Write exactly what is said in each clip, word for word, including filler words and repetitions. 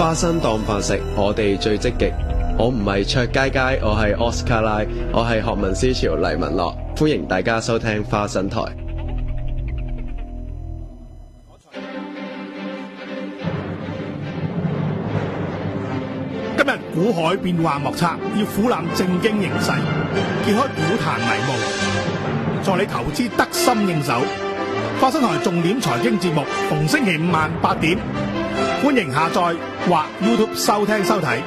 花生當飯食，我哋最積極。我唔係卓佳佳，我係 Oscar 拉，我係學民思潮黎文樂，歡迎大家收聽花生台。 今日股海變幻莫測，要俯瞰正經形勢，揭開股壇迷霧，助你投資得心應手。花生台重點財經節目，逢星期五晚八點，歡迎下載或 YouTube 收聽收睇。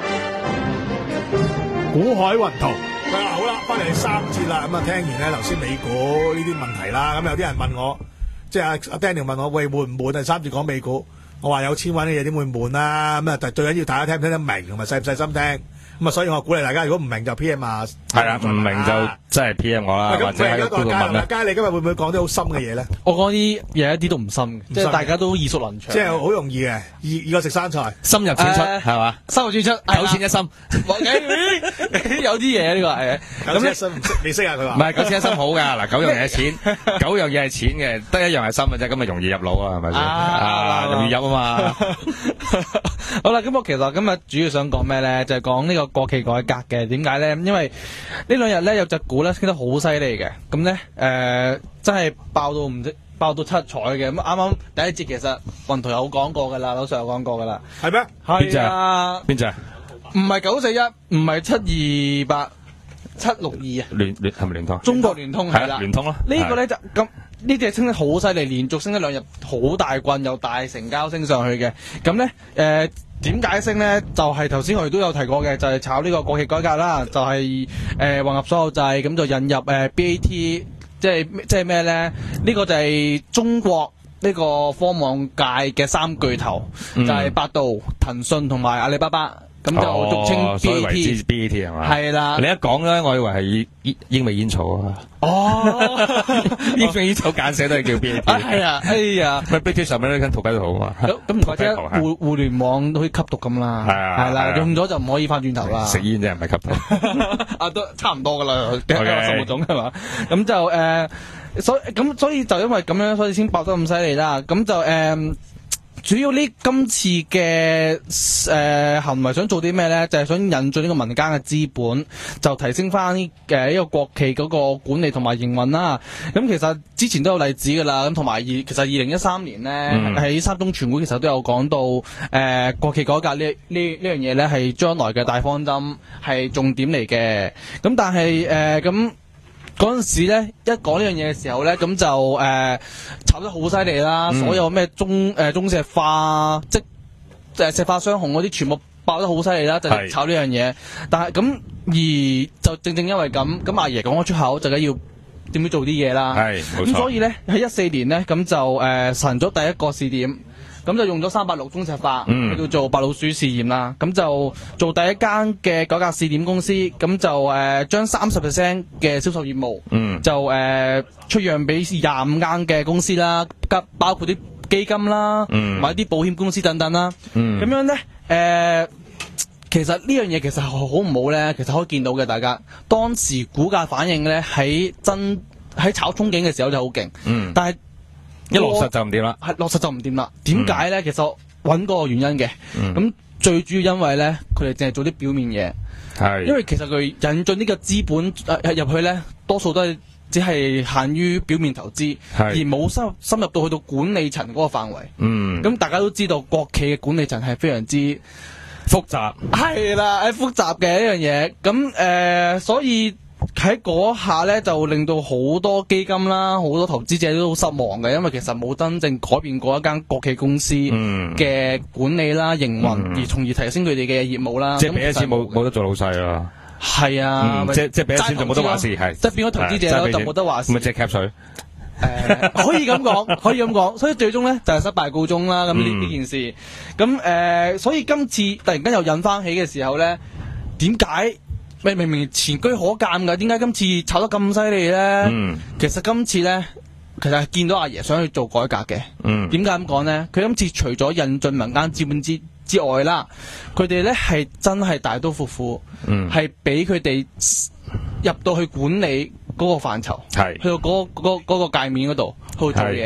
股海雲圖，啊好啦，翻嚟三節啦，咁啊聽完咧頭先美股呢啲問題啦，咁有啲人問我，即係阿阿 Daniel 問我，喂悶唔悶啊？三節講美股，我話有錢揾嘅嘢點會悶啦？咁啊，但最緊要大家聽唔聽得明，同埋細唔細心聽。咁啊，所以我鼓勵大家，如果唔明就 P M 啊， 係啦，唔明就真係 P M 我啦，或者喺度問啦。 佳，你今日會唔會講啲好深嘅嘢咧？ 我講啲嘢一啲都唔深，即係大家都耳熟能詳。 即係好容易嘅，易易過食生菜， 深入淺出係嘛？ 深入淺出， 九淺一深。 有啲嘢呢個係九淺一深唔識，未識啊佢話。 唔係九淺一深好㗎，嗱九樣嘢係淺，九樣嘢係淺嘅，得一樣係深嘅啫，咁咪容易入腦啊，係咪先？啊，容易入啊嘛。 好啦，咁我其實今日主要想講咩咧？就係講呢個國企改革嘅。點解咧？因為呢兩日咧有隻股咧升得好犀利嘅，咁咧誒真係爆到唔知爆到七彩嘅。咁啱啱第一節其實雲圖有講過噶啦，老實有講過噶啦。 係咩？ 係啊， 邊隻？ 唔係九四一，唔係七二八，七六二啊。 聯聯係咪聯通？ 中國聯通係啦， 聯通咯。 呢個咧就咁。呢隻升得好犀利，連續升咗兩日，好大棍又大成交升上去嘅。咁咧誒點解升咧？就係頭先我哋都有提過嘅，就係、是、炒呢個國企改革啦，就係、是、誒、呃、混合所有制，咁就引入誒、呃、B A T， 即係即係咩咧？呢、這個就係中國呢個科網界嘅三巨頭，嗯、就係百度、騰訊同埋阿里巴巴。咁就俗稱 B A T， B A T 係嘛？ 係啦。 你一講咧，我以為係英英美煙草啊。 哦， 英美煙草簡寫都係叫 B A T。 係啊，哎呀， 咪 B A T 上面呢間屠雞都好啊嘛。 咁唔怪之互互聯網都可以吸毒咁啦。係啊，係啦，用咗就唔可以翻轉頭啦。 食煙啫，唔係吸毒。 啊，都差唔多噶啦，嘅生活種係嘛。咁就誒，所咁所以就因為咁樣，所以先爆得咁犀利啦。咁就誒。主要呢今次嘅誒、呃、行為想做啲咩咧？就係、是、想引進呢個民間嘅資本，就提升翻呢誒呢個國企嗰個管理同埋營運啦。咁其實之前都有例子㗎啦。咁同埋二其實二零一三年咧喺、嗯、三中全會其實都有講到誒、呃、國企改革呢呢呢樣嘢咧係將來嘅大方針係重點嚟嘅。咁但係誒咁。呃嗰陣時咧，一講呢樣嘢嘅時候咧，咁就誒、呃、炒得好犀利啦！嗯、所有咩中誒、呃、中石化、即誒石化雙雄嗰啲，全部爆得好犀利啦！就係、炒呢樣嘢。但係咁而就正正因為咁，咁阿爺講咗出口，就梗要點樣做啲嘢啦。係冇錯。咁所以咧喺一四年咧，咁就誒實咗第一個試點。咁就用咗三八六中石化去到做白老鼠試驗啦，咁就做第一間嘅改革試點公司，咁就誒將三十 percent 嘅銷售業務，嗯、就誒、呃、出讓俾廿五間嘅公司啦，包括啲基金啦，嗯、或者啲保險公司等等啦。咁、嗯、樣咧，誒、呃、其實呢樣嘢其實好唔好咧？其實可以見到嘅，大家當時股價反應咧喺真喺炒憧憬嘅時候就好勁，嗯、但係一落實就唔掂啦， 係落實就唔掂啦。點解咧？其實揾個原因嘅。咁、嗯、最主要因為咧，佢哋淨係做啲表面嘢。係是，因為其實佢引進呢個資本誒入、呃、去咧，多數都係只係限於表面投資，是而冇深深入到去到管理層嗰個範圍。嗯，咁大家都知道國企嘅管理層係非常之複雜。係啦，誒複雜嘅一樣嘢。咁誒、呃，所以。喺嗰下咧，就令到好多基金啦，好多投資者都好失望嘅，因為其實冇真正改變過一間國企公司嘅管理啦、營運、嗯，而從而提升佢哋嘅業務啦。即係俾一錢冇冇得做老細啊！係啊，嗯、即即係俾一錢就冇得話事，係即係變咗投資者咯，就冇得話事。咪即係 cap 水？誒，可以咁講，可以咁講，所以最終咧就係、是、失敗告終啦。咁呢呢件事，咁誒、呃，所以今次突然間又引翻起嘅時候咧，點解？明明明前車可鑑噶，點解今次炒得咁犀利咧？嗯、其實今次咧，其實係見到阿爺想去做改革嘅。點解咁講咧？佢今次除咗引進民間資本之之外啦，佢哋咧係真係大刀闊斧，係俾佢哋入到去管理嗰個範疇，是去到嗰、嗰個嗰、嗰個界面嗰度去做嘢。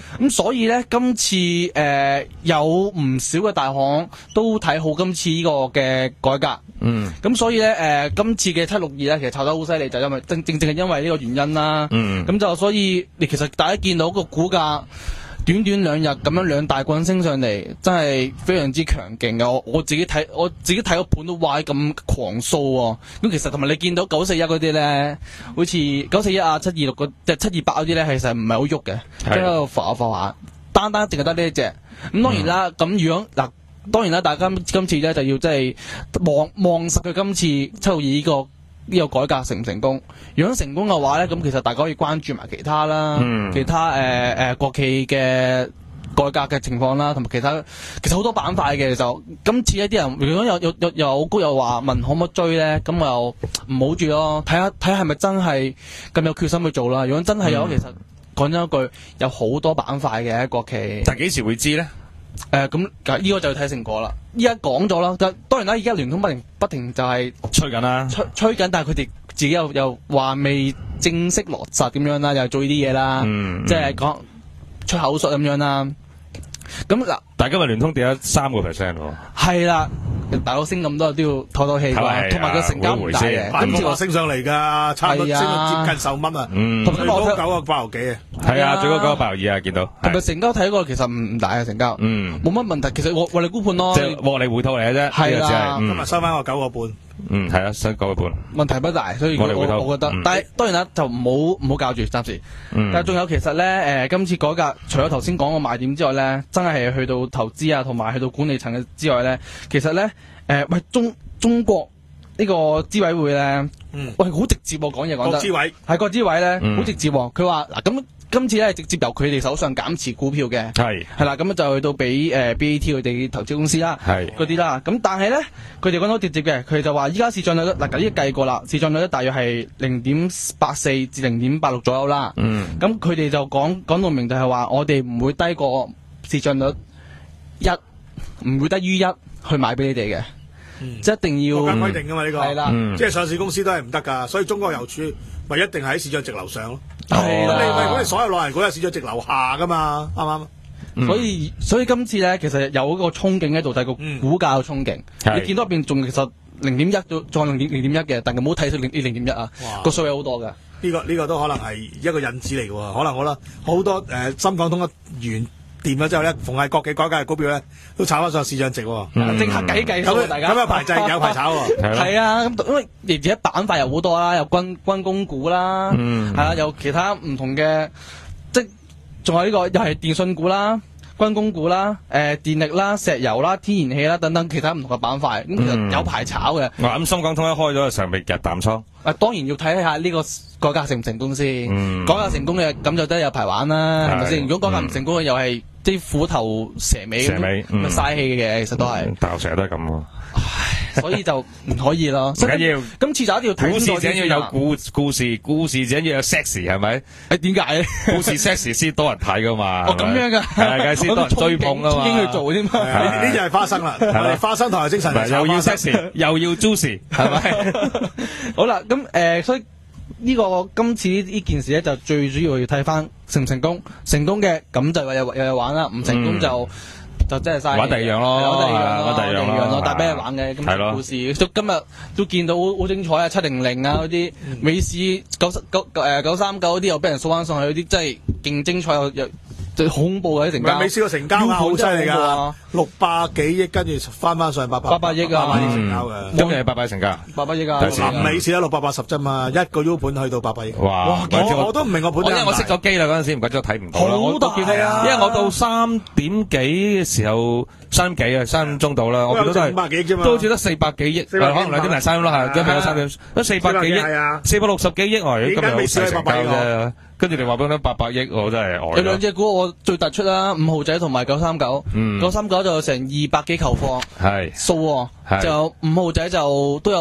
咁所以咧，今次誒、呃、有唔少嘅大行都睇好今次呢個嘅改革。 嗯。 咁所以咧，誒、呃、今次嘅七六二咧，其實炒得好犀利，就因為正正正係因為呢個原因啦。 嗯。 咁就所以，你其實大家見到個股價短短兩日咁樣兩大棍升上嚟，真係非常之強勁嘅。我我自己睇，我自己睇個盤都哇咁狂掃喎、哦。咁其實同埋你見到九四一嗰啲咧，好似九四一啊、七二六嗰即係七二八嗰啲咧，其實唔係好喐嘅，即係喺度浮下浮下，單單淨係得呢一隻。咁當然啦，咁、嗯、如果嗱，當然啦，大家今次咧就要即係望望實佢今次七六二呢個。呢個改革成唔成功？如果成功嘅話咧，咁其實大家可以關注埋其他啦，嗯、其他誒誒、呃呃、國企嘅改革嘅情況啦，同埋其他其實好多板塊嘅就今次一啲人如果有有有有高又話問可唔可以追咧，咁又唔好住咯，睇下睇下係咪真係咁有決心去做啦。如果真係有，嗯、其實講真一句，有好多板塊嘅國企。 但係幾時會知咧？ 誒咁呢個就要睇成果啦。依家講咗啦，當然啦，依家聯通不停不停就係吹緊啦， 吹吹緊，但係佢哋自己又又話未正式落實點樣啦，又做呢啲嘢啦， 嗯、 即係講出口術咁樣啦。咁嗱， 但係今日聯通跌咗三個 percent 喎。 係啦，大佬升咁多都要透透氣㗎，同埋佢成交唔大嘅， 大幅升上嚟㗎，差唔多升到接近十蚊啊，最高九個八毫幾啊。 係啊，最高九個八毫二啊，見到。 同埋成交睇過其實唔唔大嘅成交，冇乜問題。其實獲利沽盤咯， 即係獲利回吐嚟嘅啫。 係啦， 今日收翻個九個半。 嗯，係啊，收九個半。 問題不大，所以我我我覺得，但係當然啦，就唔好唔好教住暫時。但係仲有其實咧，誒今次改革除咗頭先講個賣點之外咧，真係去到投資啊，同埋去到管理層嘅之外咧，其實咧誒喂中中國呢個資委會咧，喂好直接喎講嘢講得。國資委係國資委咧，好直接喎。佢話嗱咁。今次咧直接由佢哋手上減持股票嘅， 係係啦，咁就去到俾誒 B A T 佢哋投資公司啦， 係嗰啲啦。咁但係咧，佢哋講到直接嘅，佢哋就話依家市賬率嗱，呢啲計過啦，市賬率咧大約係零點八四至零點八六左右啦。嗯，咁佢哋就講講到明就係話，我哋唔會低過市賬率一，唔會低於一去買俾你哋嘅， 嗯、 即係一定要國家規定㗎嘛呢個，係啦， 嗯、 即係上市公司都係唔得㗎，所以中國郵儲咪一定係喺市賬值樓上咯。 係啦， 你咪嗰啲所有老人股有市賬值樓下噶嘛，啱唔啱？ 嗯、所以所以今次咧，其實有一個憧憬喺度，就係個股價嘅憧憬。嗯、你見到入邊仲其實零點一到再零點零點一嘅，但係唔好睇到零零點一啊，個數有好多㗎。 呢個呢個都可能係一個引子嚟嘅喎，可能好啦，好多誒深港通一完掂咗之後咧，逢係國企改革嘅股票咧，都炒翻上市賬值喎， 即刻計計數大家。 咁有排制有排炒喎。 係啊，咁因為而且板塊又好多啦，有軍軍工股啦，係啦，有其他唔同嘅，即仲有呢個又係電信股啦、軍工股啦、誒電力啦、石油啦、天然氣啦等等其他唔同嘅板塊，咁其實有排炒嘅。 咁深港通一開咗，上邊日淡倉。 啊，當然要睇下呢個改革成唔成功先。改革成功嘅咁就得有排玩啦，係咪先？如果改革唔成功嘅又係啲虎頭蛇尾， 蛇尾咁咪嘥氣嘅，其實都係。 大陸成日都係咁喎。 所以就唔可以咯。 唔緊要， 今次就一定要睇故事，最緊要有故故事，故事最緊要有 sexy 係咪？ 誒點解咧？ 故事 sexy 先多人睇噶嘛。 哦咁樣噶， 係梗係先多人追捧噶嘛。 憧憬去做添嘛。 呢啲就係花生啦，我哋花生台嘅精神。 又要 sexy，又要 juicy，係咪？ 好啦，咁誒，所以呢個今次呢件事咧，就最主要要睇翻成唔成功。成功嘅咁就有有有玩啦，唔成功就。就真係嘥玩第二樣咯， 玩第二樣咯， 玩第二樣咯， 帶俾人玩嘅咁嘅故事。都今日都見到好精彩啊！七零零啊嗰啲，美市九九誒九三九嗰啲又俾人掃翻上去，嗰啲真係勁精彩又又好恐怖嘅啲成交。 美市個成交啊，好犀利㗎，六百幾億跟住翻翻上八百八百億啊， 八百億成交嘅。 今日係八百億成交， 八百億啊！ 臨尾市得六百八十啫嘛，一個 U 盤去到八百億。 哇！ 我我都唔明個盤。 因為我熄咗機啦嗰陣時，唔怪之我睇唔到啦。 好大啊！ 因為我到三點幾嘅時候。三幾啊，三點鐘到啦，我見到都係，都好似得四百幾億，可能兩點零三點啦，係，一變咗三點，得四百幾億，四百六十幾億喎，今日好細成交啫。跟住你話俾我聽八百億，我真係呆。 有兩隻股我最突出啦，五號仔同埋九三九，九三九就成二百幾球貨， 係數，就五號仔就都有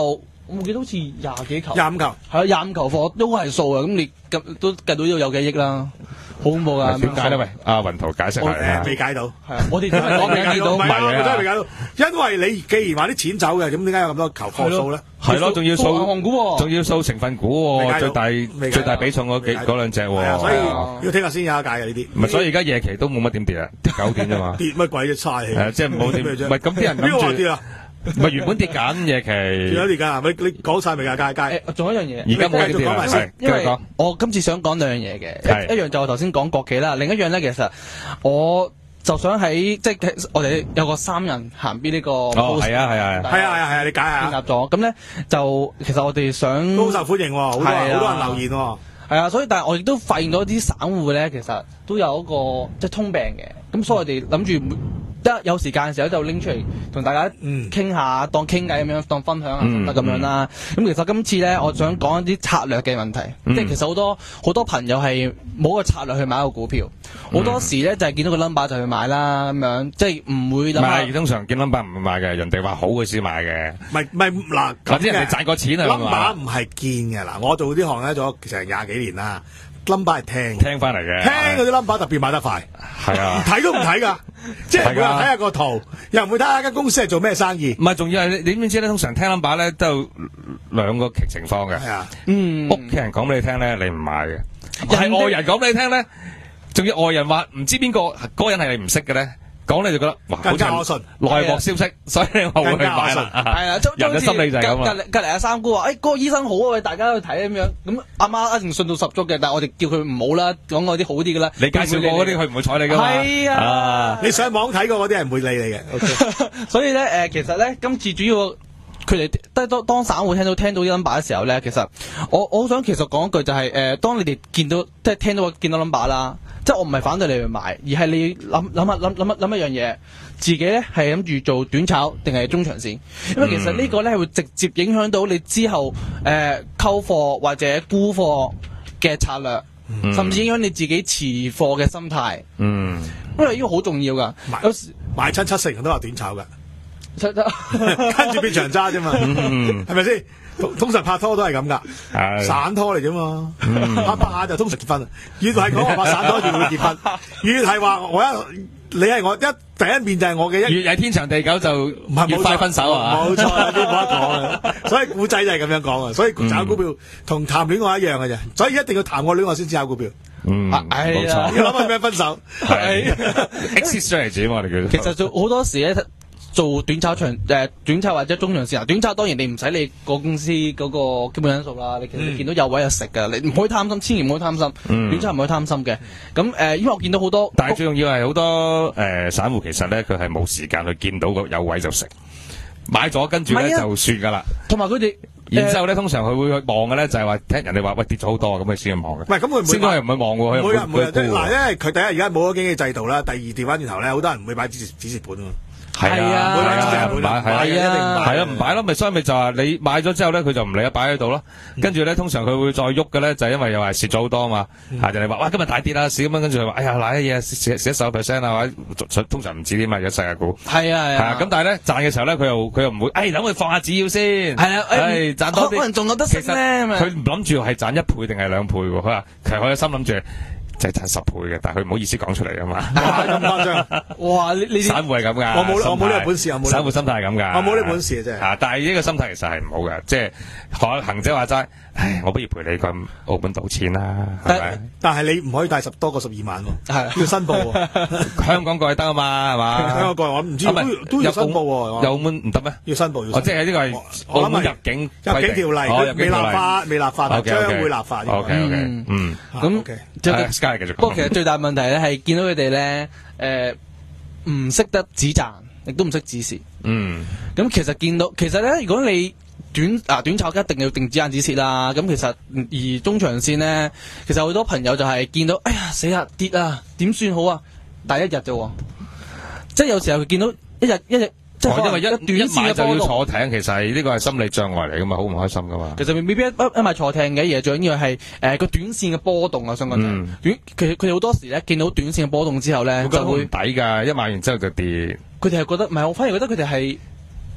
我冇記得好似廿幾球， 廿五球， 係啊，廿五球貨都係數啊！咁你計都計到都有幾億啦，好恐怖噶！ 點解咧？喂，阿雲圖解釋下。 未解到， 係啊，我哋真係講未解到， 唔係啊，我真係未解到，因為你既然話啲錢走嘅，咁點解有咁多球貨數咧？ 係咯，仲要數銀行股喎， 仲要數成分股喎，最大最大比重嗰幾嗰兩隻喎。 所以要聽下先有得解嘅呢啲。 唔係，所以而家夜期都冇乜點跌啊，跌九點啫嘛。 跌乜鬼啫？嘥氣。 係即係冇點。唔係咁啲人諗住。 邊個話跌啊？ 唔係原本跌緊夜期， 跌咗跌緊啊！你你講晒未啊？佳佳， 仲有一樣嘢， 而家冇跌啦，係因為我今次想講兩樣嘢嘅，一樣就我頭先講國企啦，另一樣咧其實我就想喺即係我哋有個三人行邊呢個， 哦係啊係啊係啊係啊係啊，你解下建立咗，咁咧就其實我哋想都好受歡迎，好多好多人留言， 係啊，所以但係我亦都發現到啲散戶咧，其實都有一個即係通病嘅，咁所以我哋諗住。得有時間嘅時候就拎出嚟同大家傾下，嗯、當傾偈咁樣，當分享下得咁樣啦。咁、嗯嗯、其實今次咧，我想講一啲策略嘅問題，嗯、即係其實好多好多朋友係冇個策略去買個股票，好、嗯、多時咧就係、是、見到個 number 就去買啦，咁樣即係唔會諗。唔係通常見 number 唔會買嘅，人哋話好佢先買嘅。 唔係唔係嗱， 或者人哋賺過錢啊 number 唔係見嘅嗱，我做呢行咧做咗成廿幾年啦。number 係聽聽翻嚟嘅， 聽嗰啲 number 特別買得快， 係啊， 睇都唔睇噶，即係每人睇下個圖，又唔會睇下間公司係做咩生意。 唔係，仲要係你點樣知咧？通常聽 number 咧都有兩個情況嘅。 係啊， 嗯， 屋企人講俾你聽咧，你唔買嘅；係外人講俾你聽咧，仲要外人話唔知邊個嗰個人係你唔識嘅咧。講你就覺得哇， 更加可信內幕消息，所以我會去買啦。 係啊， 人嘅心理就係咁啊。 隔隔離阿三姑話：，誒，嗰個醫生好啊，喂，大家去睇咁樣。咁阿媽一定信到十足嘅，但係我哋叫佢唔好啦，講嗰啲好啲嘅啦。 你介紹過嗰啲，佢唔會睬你噶嘛。 係啊， 你上網睇過嗰啲係唔會理你嘅。 所以咧，誒，其實咧，今次主要佢哋當當當散戶聽到聽到啲 number 嘅時候咧，其實我我好想其實講一句就係，誒，當你哋見到即係聽到見到 number 啦。即係我唔係反對你去買，而係你諗諗下諗諗一諗一樣嘢，自己咧係諗住做短炒定係中長線？因為其實呢個咧係會直接影響到你之後誒溝貨或者沽貨嘅策略，嗯、甚至影響你自己持貨嘅心態。嗯，因為呢個好重要㗎。有時買親七成都話短炒㗎，跟住變長揸啫嘛，係咪先？通常拍拖都係咁噶，散拖嚟啫嘛，拍拍下就通常結婚。越係講話拍散拖越會結婚，越係話我一你係我一第一面就係我嘅一， 越係天長地久就越快分手啊！ 冇錯，冇得講啊！所以古仔就係咁樣講啊！所以炒股票同談戀愛一樣嘅啫，所以一定要談過戀愛先至炒股票。 嗯， 冇錯， 要諗下咩分手。 係 exit strategy 我哋叫。 其實做好多時咧。做短炒長誒、呃、短炒或者中長線啊，短炒當然你唔使你個公司嗰個基本因素啦，你其實你見到有位就食㗎，你唔可以貪心，千祈唔可以貪心，嗯、短炒唔可以貪心嘅。咁誒、呃，因為我見到好多， 但係最重要係好多誒、呃、散戶其實咧，佢係冇時間去見到個有位就食，買咗跟住咧就算㗎啦。 同埋佢哋。 然之後咧，通常佢會去望嘅咧，就係話聽人哋話喂跌咗好多，咁佢先去望嘅。 唔係咁，佢唔會先係唔會望喎。 唔會唔會嗱，因為佢第一而家冇咗經紀制度啦，第二調翻轉頭咧，好多人唔會買止蝕止蝕盤喎。 係啊， 唔會買， 係啊，係啊，唔擺咯，咪所以咪就係你買咗之後咧，佢就唔理啊，擺喺度咯。跟住咧，通常佢會再喐嘅咧，就係因為又係蝕咗好多啊嘛。啊，人哋話哇，今日大跌啦，蝕咁樣，跟住佢話哎呀，嗱啲嘢蝕蝕一十 percent 啊，或者通常唔止啲嘛，而家世界股。 係啊係啊。咁但係咧賺嘅時候咧，佢又佢又唔會，哎，諗佢放下止腰先。 係啊， 誒，賺多啲。 可能仲有得食咧。 佢唔諗住係賺一倍定係兩倍喎，佢話其實佢有心諗住。就係賺十倍嘅，但係佢唔好意思講出嚟啊嘛。 咁誇張！哇！你你散戶係咁噶， 我冇我冇呢個本事，我冇散戶心態係咁噶。 我冇呢個本事真係。 啊！但係呢個心態其實係唔好嘅，即係學行者話齋，唉，我不如陪你去澳門賭錢啦，係咪？ 但係你唔可以帶十多過十二萬喎， 係要申報喎。 香港過去得啊嘛，係嘛？ 香港過去我唔知都都要申報喎。 有澳門唔得咩？ 要申報要。 哦，即係呢個係澳門入境入境條例，未立法，未立法，將會立法。 O K O K，嗯， 咁即係 Sky 繼續講。 不過其實最大問題咧係見到佢哋咧，誒唔識得止賺，亦都唔識止蝕。嗯，咁其實見到其實咧，如果你短啊短炒一定要定止賺止蝕啦。咁其實而中長線咧，其實好多朋友就係見到，哎呀死啦跌啊，點算好啊？第一日啫，即係有時候佢見到一日一日。即係因為一短線就要坐艇，其實呢個係心理障礙嚟噶嘛，好唔開心噶嘛。 其實未必一一買坐艇嘅，而最緊要係誒個短線嘅波動啊，相關嘅短。其實佢哋好多時咧見到短線嘅波動之後咧，就會抵噶，一買完之後就跌。 佢哋係覺得唔係，我反而覺得佢哋係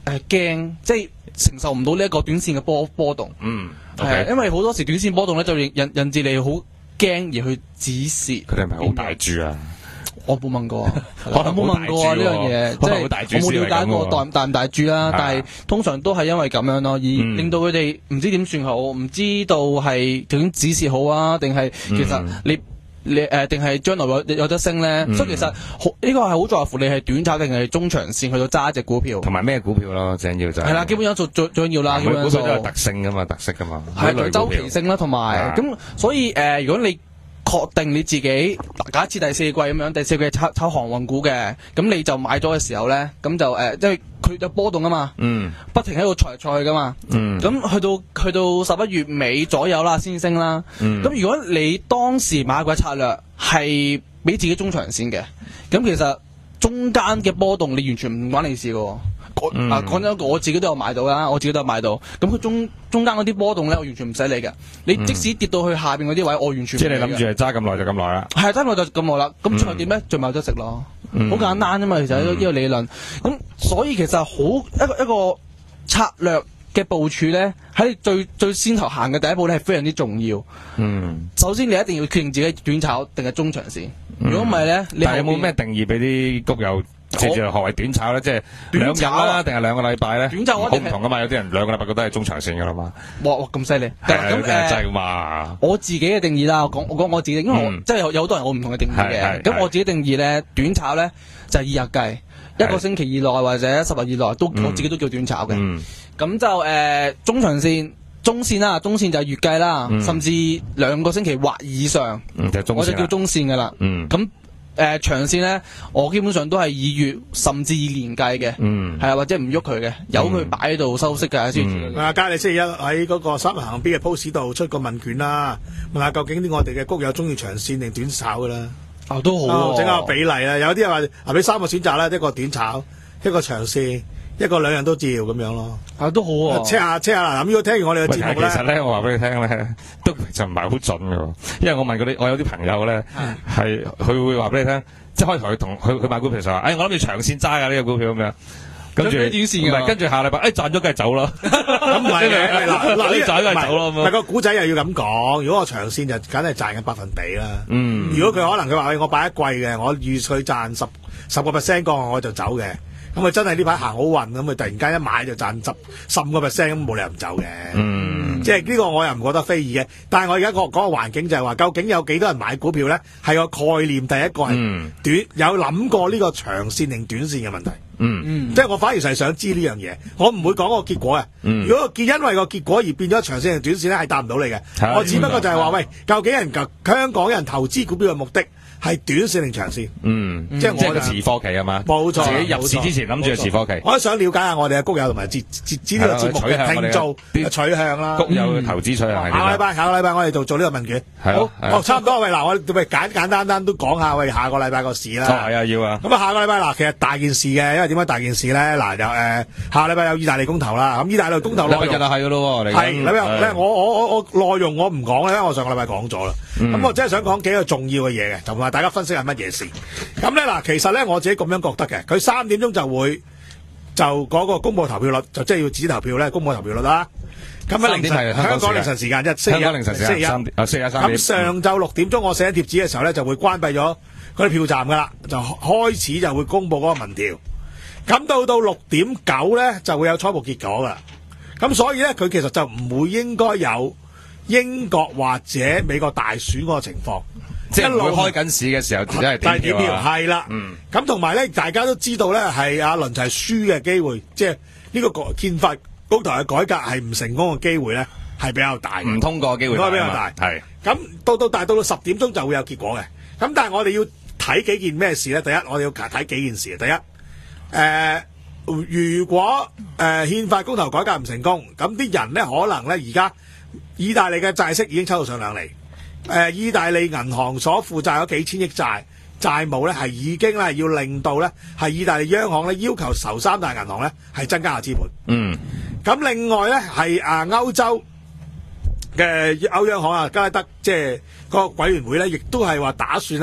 誒驚，即係承受唔到呢一個短線嘅波波動。 嗯， 係、okay. 因為好多時短線波動咧就引引致你好驚而去止蝕。 佢哋係咪好大注啊？ 我冇問過，我冇問過啊呢樣嘢，即係我冇了解過大大唔大注啦。但係通常都係因為咁樣咯，而令到佢哋唔知點算好，唔知道係究竟止蝕好啊，定係其實你你誒定係將來有有得升咧？所以其實呢個係好在乎你係短炒定係中長線去到揸一隻股票， 同埋咩股票咯，正要就係啦， 基本因素最最要啦。 每股票都有特性噶嘛，特色噶嘛， 係佢周期性啦，同埋咁所以誒，如果你確定你自己，假設第四季咁樣，第四季炒炒航運股嘅，咁你就買咗嘅時候咧，咁就誒，即係佢有波動啊嘛，嗯，不停喺度挫嚟挫去噶嘛，嗯，咁去到去到十一月尾左右啦，先升啦，嗯，咁如果你當時買嘅策略係俾自己中長線嘅，咁其實中間嘅波動你完全唔關你事噶。嗯、啊，講真，我自己都有買到啦，我自己都有買到。咁佢中中間嗰啲波動咧，我完全唔使理嘅。你即使跌到去下邊嗰啲位，我完全唔理。即係你諗住係揸咁耐就咁耐啦。係揸耐就咁耐啦。咁最後點咧？最尾有得食咯。好、嗯、簡單啫嘛，其實呢個理論。咁所以其實好一個一個策略嘅部署咧，喺最最先頭行嘅第一步咧係非常之重要。嗯。首先你一定要決定自己短炒定係中長線。如果唔係咧，你但係有冇咩定義俾啲谷友？即係何為短炒咧？即係兩日啦，定係兩個禮拜咧？短炒好唔同噶嘛？有啲人兩個禮拜覺得係中長線噶啦嘛。哇哇咁犀利！咁誒，真係嘛？我自己嘅定義啦，我講我講我自己，因為我即係有有好多人有唔同嘅定義嘅。咁我自己定義咧，短炒咧就係以日計，一個星期以內或者十日以內都我自己都叫短炒嘅。咁就誒中長線、中線啦，中線就係月計啦，甚至兩個星期或以上，我就叫中線噶啦。咁誒、呃、長線咧，我基本上都係以月甚至以年計嘅，係、嗯、啊，或者唔喐佢嘅，由佢擺喺度收息嘅先。啊，嘉利星期一喺嗰個三行 B 嘅 post 度出個問卷啦，問下究竟啲我哋嘅谷友中意長線定短炒嘅啦。啊，都好、啊，整、哦、個比例啦，有啲人話啊，俾三個選擇啦，一個短炒，一個長線。一個兩樣都照咁樣咯，啊都好啊 check 下 check 下嗱，咁如果聽完我哋嘅節目咧，其實咧我話俾你聽咧，都就唔係好準嘅，因為我問嗰啲，我有啲朋友咧係佢會話俾你聽，即係可以同佢同佢佢買股票就話，誒我諗住長線揸㗎呢個股票咁樣，跟住短線唔係跟住下禮拜誒賺咗梗係走啦，咁唔係嘅嗱嗱呢賺梗係走咯，唔係個股仔又要咁講，如果我長線就梗係賺緊百分比啦，嗯，如果佢可能佢話我擺一季嘅，我預佢賺十十個 percent 個我就走嘅。咁佢真係呢排行好運，咁佢突然間一買就賺十十五個 percent，咁冇理由唔走嘅。嗯，即係呢個我又唔覺得非議嘅。但係我而家講講個環境就係話，究竟有幾多人買股票咧？係個概念，第一個係短，嗯、有諗過呢個長線定短線嘅問題。嗯嗯，即係我反而係想知呢樣嘢，我唔會講個結果啊。嗯、如果因為個結果而變咗長線定短線咧，係答唔到你嘅。嗯、我只不過就係話，喂，究竟人香港人投資股票嘅目的？係短線定長線？嗯，即係我個持貨期啊嘛，冇錯。自己入市之前諗住持貨期。我都想了解下我哋嘅谷友同埋節節節呢個節目嘅聽眾取向啦。谷友投資取向係點？下個禮拜下個禮拜我哋做做呢個問卷。好，哦，差唔多。喂，嗱，我哋簡簡單單都講下喂下個禮拜個市啦。係啊，要啊。咁啊，下個禮拜嗱，其實大件事嘅，因為點解大件事咧？嗱，有誒下個禮拜有意大利公投啦。咁意大利公投內容係㗎咯，係禮拜咧，我我我我內容我唔講咧，因為我上個禮拜講咗啦。咁我真係想講幾個重要嘅嘢嘅，同埋大家分析係乜嘢事。咁咧嗱，其實咧我自己咁樣覺得嘅，佢三點鐘就會就嗰個公佈投票率，就即係要指投票咧，公佈投票率啦。咁喺凌晨香港凌晨時間，即係香港凌晨時間，星期一三點啊，星期一三點。咁上晝六點鐘我寫貼紙嘅時候咧，就會關閉咗嗰啲票站噶啦，就開始就會公佈嗰個民調。咁到到六點九咧，就會有初步結果噶啦。咁所以咧，佢其實就唔會應該有英國或者美國大選嗰個情況，即係一路開緊市嘅時候，只係點票係啦。咁同埋咧，大家都知道咧，係阿倫齊輸嘅機會，即係呢個憲法公投嘅改革係唔成功嘅機會咧，係比較大，唔通過嘅機會比較大。係咁到到但係到到十點鐘就會有結果嘅。咁但係我哋要睇幾件咩事咧？第一，我哋要睇幾件事。第一，誒、呃，如果誒憲、呃、法公投改革唔成功，咁啲人咧可能咧而家。意大利嘅債息已經抽到上兩厘，誒、呃，意大利銀行所負債嗰幾千億債債務咧，係已經咧要令到咧係意大利央行咧要求頭三大銀行咧係增加下資本。嗯，咁另外咧係啊歐洲嘅歐央行啊加拉德即係個委員會咧，亦都係話打算咧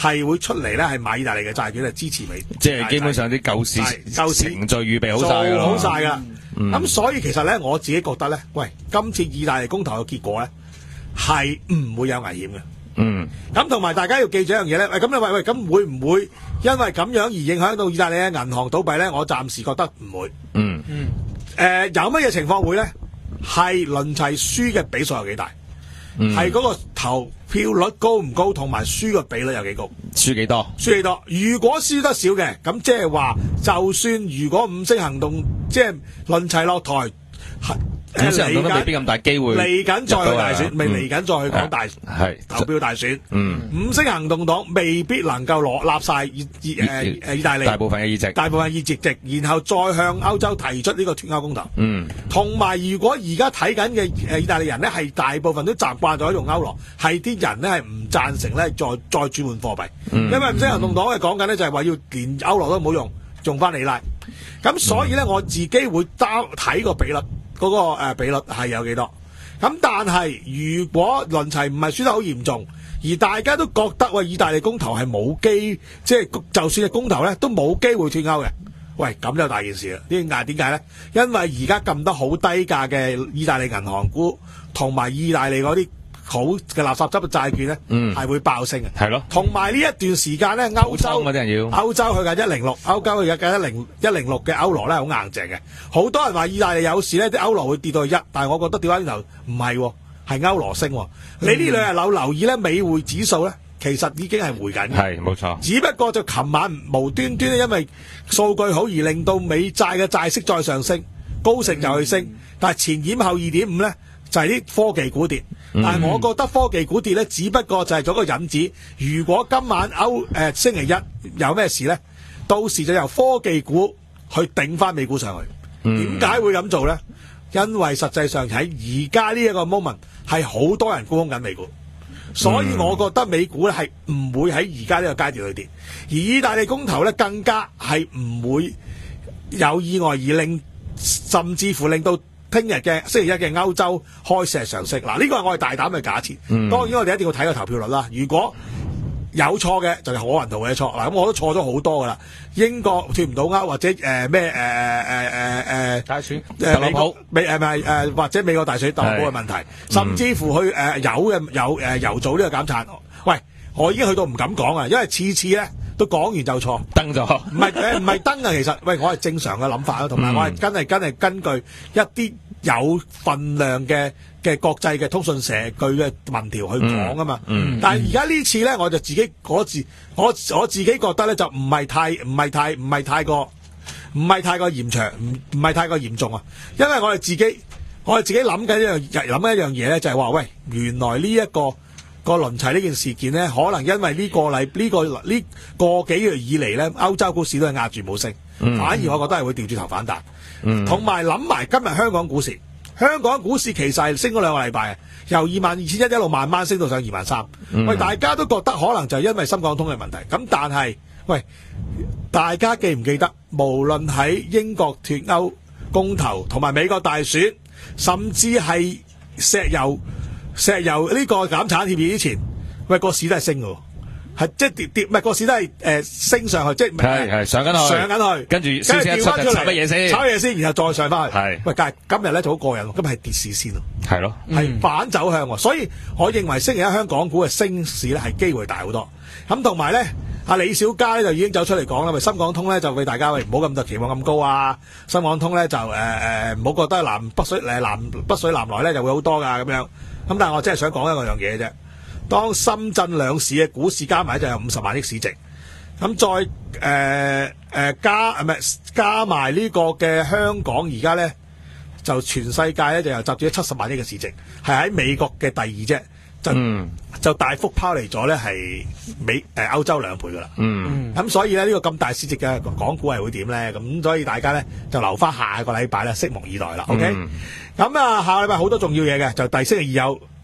係會出嚟咧係買意大利嘅債券嚟支持美， 即係基本上啲救市救市程序預備好晒做好晒㗎。咁、 嗯嗯、所以其實咧我自己覺得咧，喂，今次意大利公投嘅結果咧係唔會有危險嘅。 嗯， 咁同埋大家要記住一樣嘢咧，喂，咁你喂喂，咁會唔會因為咁樣而影響到意大利嘅銀行倒閉咧？我暫時覺得唔會。 嗯嗯。 誒、呃，有乜嘢情況會咧？係輪齊輸嘅比數有幾大？係嗰、嗯、個投票率高唔高，同埋輸嘅比率有幾高？ 輸幾多？ 輸幾多？如果輸得少嘅，咁即係話，就算如果五星行動即係輪齊落台， 五星行動都未必咁大機會。 嚟緊再去大選，未嚟緊再去講大係投票大選。 嗯， 五星行動黨未必能夠攞立晒意意誒誒意大利大部分嘅議席， 大部分議席席，然後再向歐洲提出呢個脫歐公投。 嗯，同埋如果而家睇緊嘅誒意大利人咧，係大部分都習慣咗用歐羅，係啲人咧係唔贊成咧再再轉換貨幣，嗯、因為五星行動黨係講緊咧就係話要連歐羅都唔好用，用翻里拉。咁所以咧、嗯、我自己會擔睇個比率。嗰、那個、呃、比率係有幾多？咁但係如果輪齊唔係輸得好嚴重，而大家都覺得喂意大利公投係冇機，即係就算係公投咧都冇機會脫歐嘅。喂，咁就大件事啦！點解點解咧？因為而家撳得好低價嘅意大利銀行股同埋意大利嗰啲好嘅垃圾執嘅債券咧，係、嗯、會爆升嘅。係咯。同埋呢一段時間咧，歐洲啲人要歐洲去緊一零六，歐洲去緊一零一零六嘅歐羅咧，好硬淨嘅。好多人話意大利有事咧，啲歐羅會跌到去一，但係我覺得掉翻轉頭唔係，係歐羅升。嗯、你呢兩日有留意咧，美匯指數咧，其實已經係回緊嘅。係，冇錯。只不過就琴晚無端端咧，因為數據好而令到美債嘅債息再上升，高盛就去升，嗯、但係前掩後二點五咧。就係、是、啲科技股跌，但係我覺得科技股跌咧，只不過就係做個引子。如果今晚歐誒、呃、星期一有咩事咧，到時就由科技股去頂翻美股上去。點解會咁做咧？因為實際上喺而家呢一個 moment 係好多人沽空緊美股，所以我覺得美股咧係唔會喺而家呢個階段去跌，而意大利公投咧更加係唔會有意外而令，甚至乎令到。聽日嘅星期一嘅歐洲開市係上升，嗱呢個係我哋大膽嘅假設。嗯、當然我哋一定要睇個投票率啦。如果有錯嘅就係可雲圖嘅錯，嗱咁我都錯咗好多噶啦。英國脫唔到歐或者誒咩誒誒誒誒大選誒美國美誒咪誒或者美國大選特朗普嘅問題，甚至乎去誒油嘅油誒油組呢個減產。喂，我已經去到唔敢講啊，因為次次咧。都講完就錯，登咗，唔係誒，唔係登啊！其實，喂，我係正常嘅諗法咯，同埋我係真係真係根據一啲有份量嘅嘅國際嘅通訊社據嘅民調去講啊嘛。嗯嗯、但係而家呢次咧，我就自己嗰字，我我自己覺得咧就唔係太唔係太唔係太過唔係太過嚴長，唔唔係太過嚴重啊！因為我哋自己我哋自己諗緊一樣諗緊一樣嘢咧，就係話喂，原來呢、這、一個。個輪齊呢件事件呢，可能因為呢個禮呢、這個呢個幾月以嚟呢，歐洲股市都係壓住冇升，嗯、反而我覺得係會調轉頭反彈。同埋諗埋今日香港股市，香港股市其實係升咗兩個禮拜，由二萬二千一一路慢慢升到上二萬三。喂，大家都覺得可能就係因為深港通嘅問題。咁但係，喂，大家記唔記得，無論喺英國脫歐公投同埋美國大選，甚至係石油。石油呢個減產協議之前，喂個市都係升嘅，係即係跌跌，唔係個市都係誒、呃、升上去，即係係係上緊去，上緊去，跟住跟住調翻出嚟炒乜嘢先，炒嘢先，然後再上翻去。係喂，但係今日咧就好過癮，今日係跌市先咯，係咯，係反走向，所以我認為星期一香港股嘅升市咧係機會大好多。咁同埋咧，阿李小加咧就已經走出嚟講啦，喂，深港通咧就俾大家喂唔好咁多期望咁高啊，深港通咧就誒誒唔好覺得南北水誒南北水南來咧就會好多噶咁樣。咁但係我真係想講一個樣嘢啫。當深圳兩市嘅股市加埋就有五十萬億市值，咁再誒誒、呃呃、加唔係加埋呢個嘅香港而家咧就全世界咧就又集住咗七十萬億嘅市值，係喺美國嘅第二啫，就、嗯、就大幅拋離咗咧係美誒、呃、歐洲兩倍噶啦。嗯，咁所以咧呢、呢個咁大市值嘅港股係會點咧？咁所以大家咧就留翻下個禮拜咧，拭目以待啦。OK。咁啊，下個禮拜好多重要嘢嘅，就第星期二有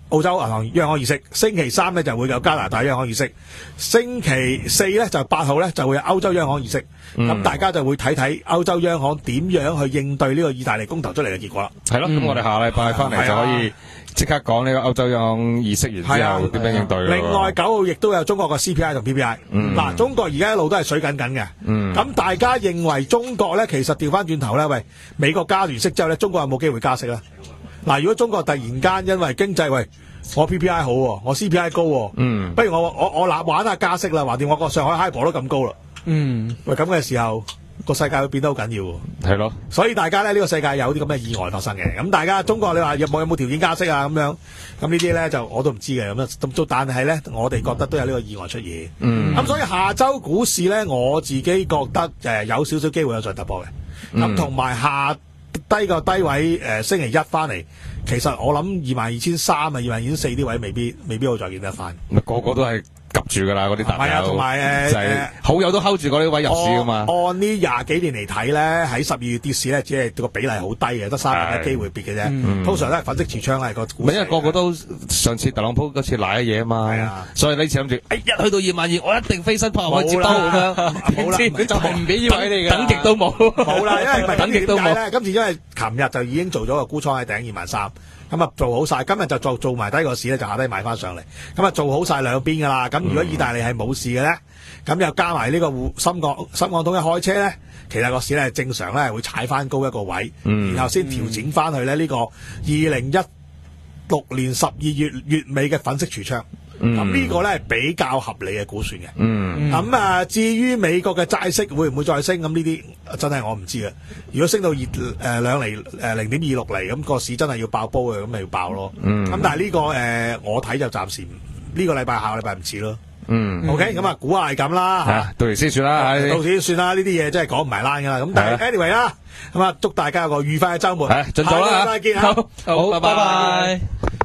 澳洲銀行央行議息，星期三咧就會有加拿大央行議息，星期四咧就八號咧就會有歐洲央行議息。咁、嗯、大家就會睇睇歐洲央行點樣去應對呢個意大利公投出嚟嘅結果啦。 係咯，咁、嗯、我哋下禮拜翻嚟就可以即刻講呢個歐洲央行議息完之後點樣應對。 另外九號亦都有中國嘅 C P I 同 P P I。嗱、嗯，中國而家一路都係水緊緊嘅。咁、嗯、大家認為中國咧其實調翻轉頭咧，喂，美國加完息之後咧，中國有冇機會加息咧？嗱，如果中國突然間因為經濟，喂，我 P P I 好，我 C P I 高，嗯，不如我我我立玩下加息啦，橫掂我個上海 HIBOR 都咁高啦，嗯，喂，咁嘅時候個世界會變得好緊要，係咯，所以大家咧呢、這個世界有啲咁嘅意外發生嘅，咁大家中國你話有冇有冇條件加息啊咁樣，咁呢啲咧就我都唔知嘅，咁咁但係咧我哋覺得都有呢個意外出現，嗯，咁所以下周股市咧我自己覺得誒有少少機會有再突破嘅，咁同埋下。低個低位，誒、呃、星期一翻嚟，其實我諗二萬二千三啊，二萬二千四啲位未必未必會再見得翻。咪個個都係及住噶啦，嗰啲大友。係啊，同埋誒誒，好友都 hold 住嗰啲位入市噶嘛。按呢廿幾年嚟睇咧，喺十二月跌市咧，只係個比例好低嘅，得三分一機會跌嘅啫。嗯、通常都係粉飾櫥窗係個股。因為個個都上次特朗普嗰次賴嘢啊嘛。係啊，所以呢次諗住，誒、哎、一去到二萬二，我一定飛身撲入去接兜咁樣。冇啦，佢就係唔俾呢位嚟嘅。等極都冇。冇啦，因為唔係等極都冇咧。今次因為琴日就已經做咗個沽倉喺頂二萬三。咁啊做好晒，今日就做做埋低個市咧，就下低買翻上嚟。咁啊做好晒兩邊噶啦。咁如果意大利係冇事嘅咧，咁又加埋呢個深港深港通一開車咧，其實個市咧正常咧會踩翻高一個位，嗯、然後先調整翻去咧呢個二零一六年十二月月尾嘅粉飾櫥窗。咁、嗯、呢個咧係比較合理嘅估算嘅。咁、嗯、啊，至於美國嘅債息會唔會再升？咁呢啲真係我唔知嘅。如果升到二誒兩厘誒零點二六厘，咁、那個市真係要爆煲嘅，咁咪要爆咯。咁、嗯、但係呢、這個誒、呃，我睇就暫時呢、這個禮拜下個禮拜唔似咯。嗯，OK，咁啊，估下係咁啦吓，到時先算啦，到時先算啦。呢啲嘢真係講唔埋欄噶啦。咁但係 anyway 啦，咁啊，祝大家有個愉快嘅周末。係，盡早啦，再見，好，好，拜拜。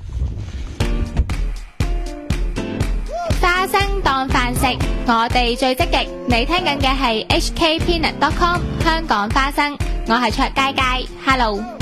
花生當飯食，我哋最積極。你聽緊嘅係 H K Peanut dot com 香港花生，我係卓佳佳 ，Hello。